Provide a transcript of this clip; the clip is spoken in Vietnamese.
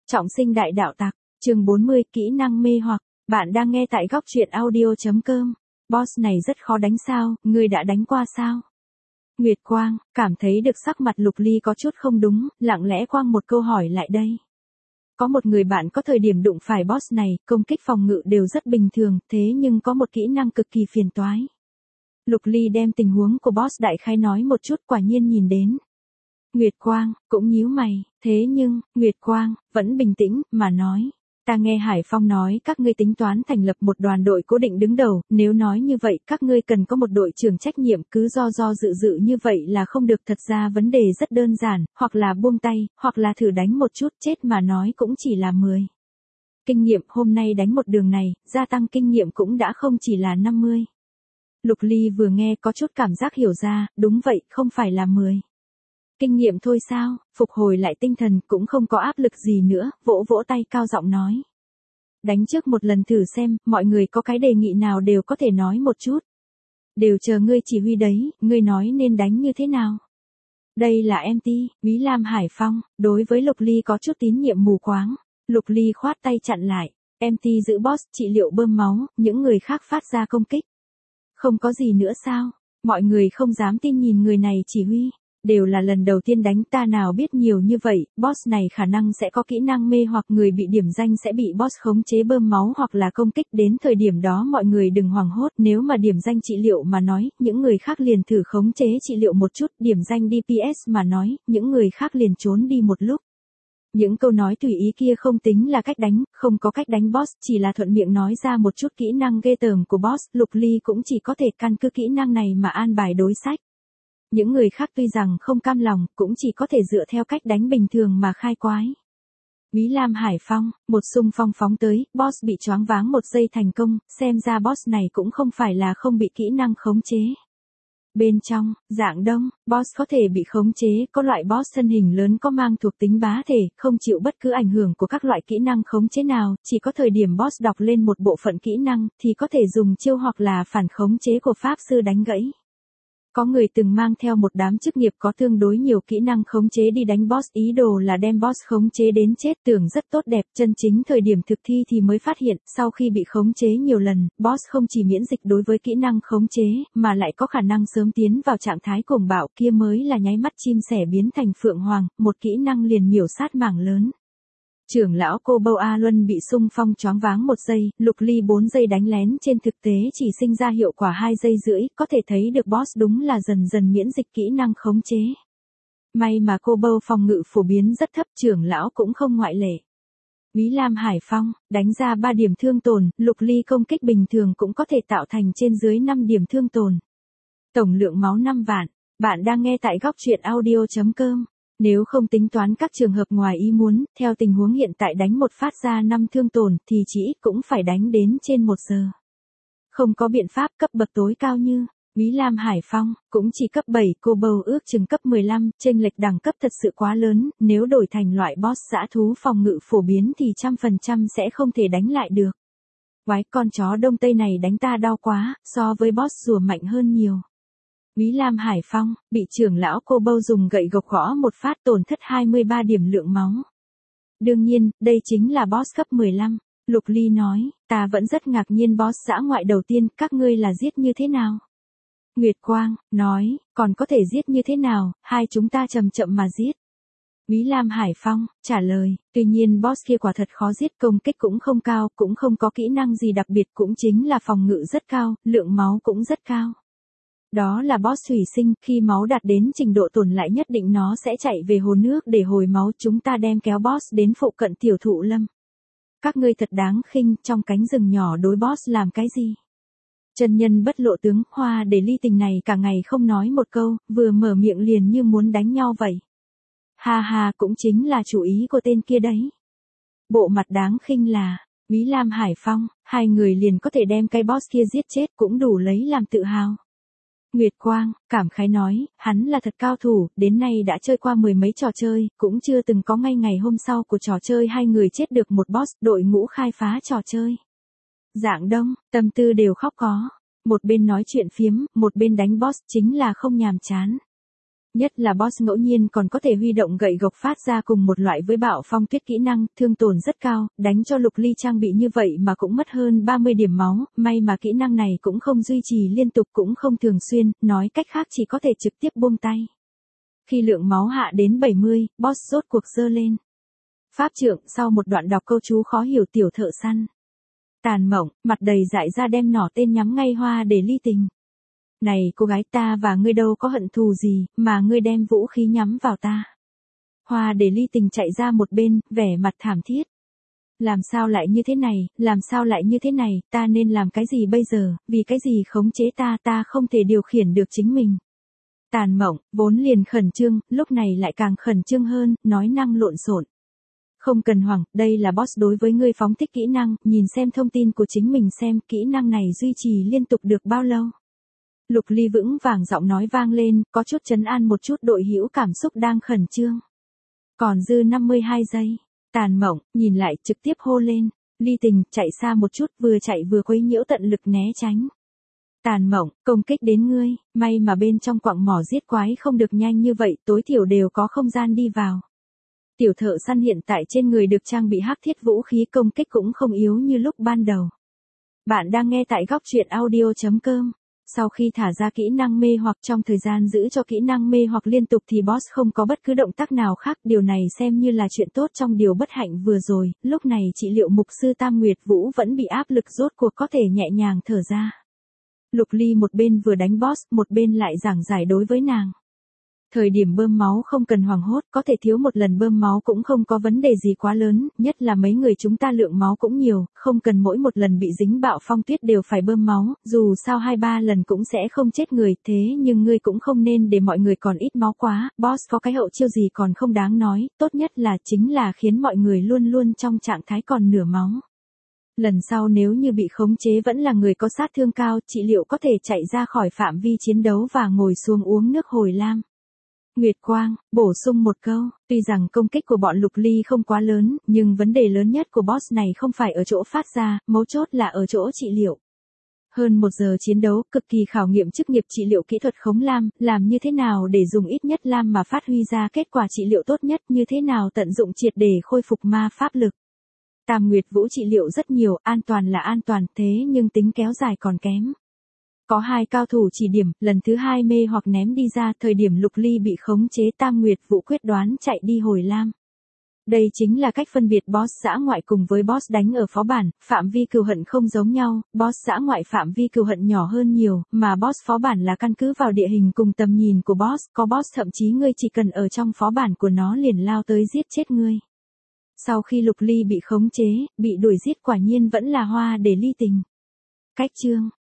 Trọng sinh đại đạo tặc, chương 40 kỹ năng mê hoặc, bạn đang nghe tại góc truyện audio.com. Boss này rất khó đánh sao, ngươi đã đánh qua sao? Nguyệt Quang, cảm thấy được sắc mặt Lục Ly có chút không đúng, lặng lẽ quang một câu hỏi lại đây. Có một người bạn có thời điểm đụng phải boss này, công kích phòng ngự đều rất bình thường, thế nhưng có một kỹ năng cực kỳ phiền toái. Lục Ly đem tình huống của boss đại khái nói một chút, quả nhiên nhìn đến. Nguyệt Quang, cũng nhíu mày, thế nhưng, Nguyệt Quang, vẫn bình tĩnh, mà nói. Ta nghe Hải Phong nói các ngươi tính toán thành lập một đoàn đội cố định đứng đầu, nếu nói như vậy các ngươi cần có một đội trưởng trách nhiệm, cứ do dự như vậy là không được. Thật ra vấn đề rất đơn giản, hoặc là buông tay, hoặc là thử đánh một chút, chết mà nói cũng chỉ là 10. Kinh nghiệm hôm nay đánh một đường này, gia tăng kinh nghiệm cũng đã không chỉ là 50. Lục Ly vừa nghe có chút cảm giác hiểu ra, đúng vậy, không phải là 10. Kinh nghiệm thôi sao, phục hồi lại tinh thần cũng không có áp lực gì nữa, vỗ vỗ tay cao giọng nói. Đánh trước một lần thử xem, mọi người có cái đề nghị nào đều có thể nói một chút. Đều chờ ngươi chỉ huy đấy, ngươi nói nên đánh như thế nào. Đây là MT, Quý Lam Hải Phong, đối với Lục Ly có chút tín nhiệm mù quáng. Lục Ly khoát tay chặn lại, MT giữ boss trị liệu bơm máu, những người khác phát ra công kích. Không có gì nữa sao, mọi người không dám tin nhìn người này chỉ huy. Đều là lần đầu tiên đánh, ta nào biết nhiều như vậy, boss này khả năng sẽ có kỹ năng mê hoặc người bị điểm danh sẽ bị boss khống chế bơm máu hoặc là công kích. Đến thời điểm đó mọi người đừng hoảng hốt, nếu mà điểm danh trị liệu mà nói, những người khác liền thử khống chế trị liệu một chút, điểm danh DPS mà nói, những người khác liền trốn đi một lúc. Những câu nói tùy ý kia không tính là cách đánh, không có cách đánh boss, chỉ là thuận miệng nói ra một chút kỹ năng ghê tởm của boss. Lục Ly cũng chỉ có thể căn cứ kỹ năng này mà an bài đối sách. Những người khác tuy rằng không cam lòng, cũng chỉ có thể dựa theo cách đánh bình thường mà khai quái. Quý Lam Hải Phong, một xung phong phóng tới, boss bị choáng váng một giây thành công, xem ra boss này cũng không phải là không bị kỹ năng khống chế. Bên trong, dạng đông, boss có thể bị khống chế, có loại boss thân hình lớn có mang thuộc tính bá thể, không chịu bất cứ ảnh hưởng của các loại kỹ năng khống chế nào, chỉ có thời điểm boss đọc lên một bộ phận kỹ năng, thì có thể dùng chiêu hoặc là phản khống chế của pháp sư đánh gãy. Có người từng mang theo một đám chức nghiệp có tương đối nhiều kỹ năng khống chế đi đánh boss, ý đồ là đem boss khống chế đến chết, tưởng rất tốt đẹp, chân chính thời điểm thực thi thì mới phát hiện, sau khi bị khống chế nhiều lần, boss không chỉ miễn dịch đối với kỹ năng khống chế, mà lại có khả năng sớm tiến vào trạng thái cuồng bạo, kia mới là nháy mắt chim sẻ biến thành phượng hoàng, một kỹ năng liền miểu sát mảng lớn. Trưởng lão Cô Bâu A Luân bị xung phong choáng váng 1 giây, Lục Ly 4 giây đánh lén trên thực tế chỉ sinh ra hiệu quả 2 giây rưỡi, có thể thấy được boss đúng là dần dần miễn dịch kỹ năng khống chế. May mà Cô Bâu phòng ngự phổ biến rất thấp, trưởng lão cũng không ngoại lệ. Quý Lam Hải Phong, đánh ra 3 điểm thương tổn, Lục Ly công kích bình thường cũng có thể tạo thành trên dưới 5 điểm thương tổn. Tổng lượng máu 5 vạn, bạn đang nghe tại góc truyện audio.com. Nếu không tính toán các trường hợp ngoài ý muốn, theo tình huống hiện tại đánh một phát ra 5 thương tổn thì chỉ ít cũng phải đánh đến trên 1 giờ. Không có biện pháp, cấp bậc tối cao như Quý Lam Hải Phong, cũng chỉ cấp 7, Cô Bâu ước chừng cấp 15, chênh lệch đẳng cấp thật sự quá lớn, nếu đổi thành loại boss dã thú phòng ngự phổ biến thì 100% sẽ không thể đánh lại được. Quái, con chó Đông Tây này đánh ta đau quá, so với boss rùa mạnh hơn nhiều. Quý Lam Hải Phong, bị trưởng lão Cô Bâu dùng gậy gộc gõ một phát, tổn thất 23 điểm lượng máu. Đương nhiên, đây chính là boss cấp 15. Lục Ly nói, ta vẫn rất ngạc nhiên boss dã ngoại đầu tiên, các ngươi là giết như thế nào? Nguyệt Quang, nói, còn có thể giết như thế nào, hai chúng ta chậm chậm mà giết. Quý Lam Hải Phong, trả lời, tuy nhiên boss kia quả thật khó giết, công kích cũng không cao, cũng không có kỹ năng gì đặc biệt, cũng chính là phòng ngự rất cao, lượng máu cũng rất cao. Đó là boss thủy sinh, khi máu đạt đến trình độ tổn lại nhất định nó sẽ chạy về hồ nước để hồi máu, chúng ta đem kéo boss đến phụ cận tiểu thụ lâm. Các ngươi thật đáng khinh, trong cánh rừng nhỏ đối boss làm cái gì? Chân nhân bất lộ tướng, Hoa để Ly tình này cả ngày không nói một câu, vừa mở miệng liền như muốn đánh nhau vậy. Ha ha, cũng chính là chủ ý của tên kia đấy. Bộ mặt đáng khinh là, Quý Lam Hải Phong, hai người liền có thể đem cái boss kia giết chết cũng đủ lấy làm tự hào. Nguyệt Quang, cảm khái nói, hắn là thật cao thủ, đến nay đã chơi qua 10 mấy trò chơi, cũng chưa từng có ngay ngày hôm sau của trò chơi hai người chết được một boss, đội ngũ khai phá trò chơi. Dạng đông, tâm tư đều khóc có, một bên nói chuyện phiếm, một bên đánh boss chính là không nhàm chán. Nhất là boss ngẫu nhiên còn có thể huy động gậy gộc phát ra cùng một loại với Bạo Phong Tuyết kỹ năng, thương tổn rất cao, đánh cho Lục Ly trang bị như vậy mà cũng mất hơn 30 điểm máu, may mà kỹ năng này cũng không duy trì liên tục cũng không thường xuyên, nói cách khác chỉ có thể trực tiếp buông tay. Khi lượng máu hạ đến 70, boss rốt cuộc giơ lên pháp trượng sau một đoạn đọc câu chú khó hiểu tiểu thợ săn. Tàn Mộng, mặt đầy dại ra đem nỏ tên nhắm ngay Hoa Để Ly Tình. Này cô gái, ta và ngươi đâu có hận thù gì, mà ngươi đem vũ khí nhắm vào ta. Hoa Để Ly Tình chạy ra một bên, vẻ mặt thảm thiết. Làm sao lại như thế này, làm sao lại như thế này, ta nên làm cái gì bây giờ, vì cái gì khống chế ta không thể điều khiển được chính mình. Tàn Mộng, vốn liền khẩn trương, lúc này lại càng khẩn trương hơn, nói năng lộn xộn. Không cần hoảng, đây là boss đối với ngươi phóng thích kỹ năng, nhìn xem thông tin của chính mình xem kỹ năng này duy trì liên tục được bao lâu. Lục Ly vững vàng giọng nói vang lên, có chút trấn an một chút đội hữu cảm xúc đang khẩn trương. Còn dư 52 giây, Tàn Mộng, nhìn lại trực tiếp hô lên, Ly Tình, chạy xa một chút, vừa chạy vừa quấy nhiễu tận lực né tránh. Tàn Mộng, công kích đến ngươi, may mà bên trong quặng mỏ giết quái không được nhanh như vậy, tối thiểu đều có không gian đi vào. Tiểu thợ săn hiện tại trên người được trang bị hắc thiết vũ khí công kích cũng không yếu như lúc ban đầu. Bạn đang nghe tại góc truyện audio.com. Sau khi thả ra kỹ năng mê hoặc trong thời gian giữ cho kỹ năng mê hoặc liên tục thì boss không có bất cứ động tác nào khác. Điều này xem như là chuyện tốt trong điều bất hạnh vừa rồi. Lúc này trị liệu mục sư Tam Nguyệt Vũ vẫn bị áp lực rốt cuộc có thể nhẹ nhàng thở ra. Lục Ly một bên vừa đánh boss, một bên lại giảng giải đối với nàng. Thời điểm bơm máu không cần hoảng hốt, có thể thiếu một lần bơm máu cũng không có vấn đề gì quá lớn, nhất là mấy người chúng ta lượng máu cũng nhiều, không cần mỗi một lần bị dính Bạo Phong Tuyết đều phải bơm máu, dù sao 2-3 lần cũng sẽ không chết người, thế nhưng ngươi cũng không nên để mọi người còn ít máu quá, boss có cái hậu chiêu gì còn không đáng nói, tốt nhất là chính là khiến mọi người luôn luôn trong trạng thái còn nửa máu. Lần sau nếu như bị khống chế vẫn là người có sát thương cao, trị liệu có thể chạy ra khỏi phạm vi chiến đấu và ngồi xuống uống nước hồi lam. Nguyệt Quang, bổ sung một câu, tuy rằng công kích của bọn Lục Ly không quá lớn, nhưng vấn đề lớn nhất của boss này không phải ở chỗ phát ra, mấu chốt là ở chỗ trị liệu. Hơn 1 giờ chiến đấu, cực kỳ khảo nghiệm chức nghiệp trị liệu kỹ thuật khống lam, làm như thế nào để dùng ít nhất lam mà phát huy ra kết quả trị liệu tốt nhất, như thế nào tận dụng triệt để khôi phục ma pháp lực. Tam Nguyệt Vũ trị liệu rất nhiều, an toàn là an toàn, thế nhưng tính kéo dài còn kém. Có 2 cao thủ chỉ điểm, lần thứ 2 mê hoặc ném đi ra, thời điểm Lục Ly bị khống chế Tam Nguyệt Vũ quyết đoán chạy đi hồi lam. Đây chính là cách phân biệt boss dã ngoại cùng với boss đánh ở phó bản, phạm vi cừu hận không giống nhau, boss dã ngoại phạm vi cừu hận nhỏ hơn nhiều, mà boss phó bản là căn cứ vào địa hình cùng tầm nhìn của boss, có boss thậm chí ngươi chỉ cần ở trong phó bản của nó liền lao tới giết chết ngươi. Sau khi Lục Ly bị khống chế, bị đuổi giết quả nhiên vẫn là Hoa Để Ly Tình. Cách chương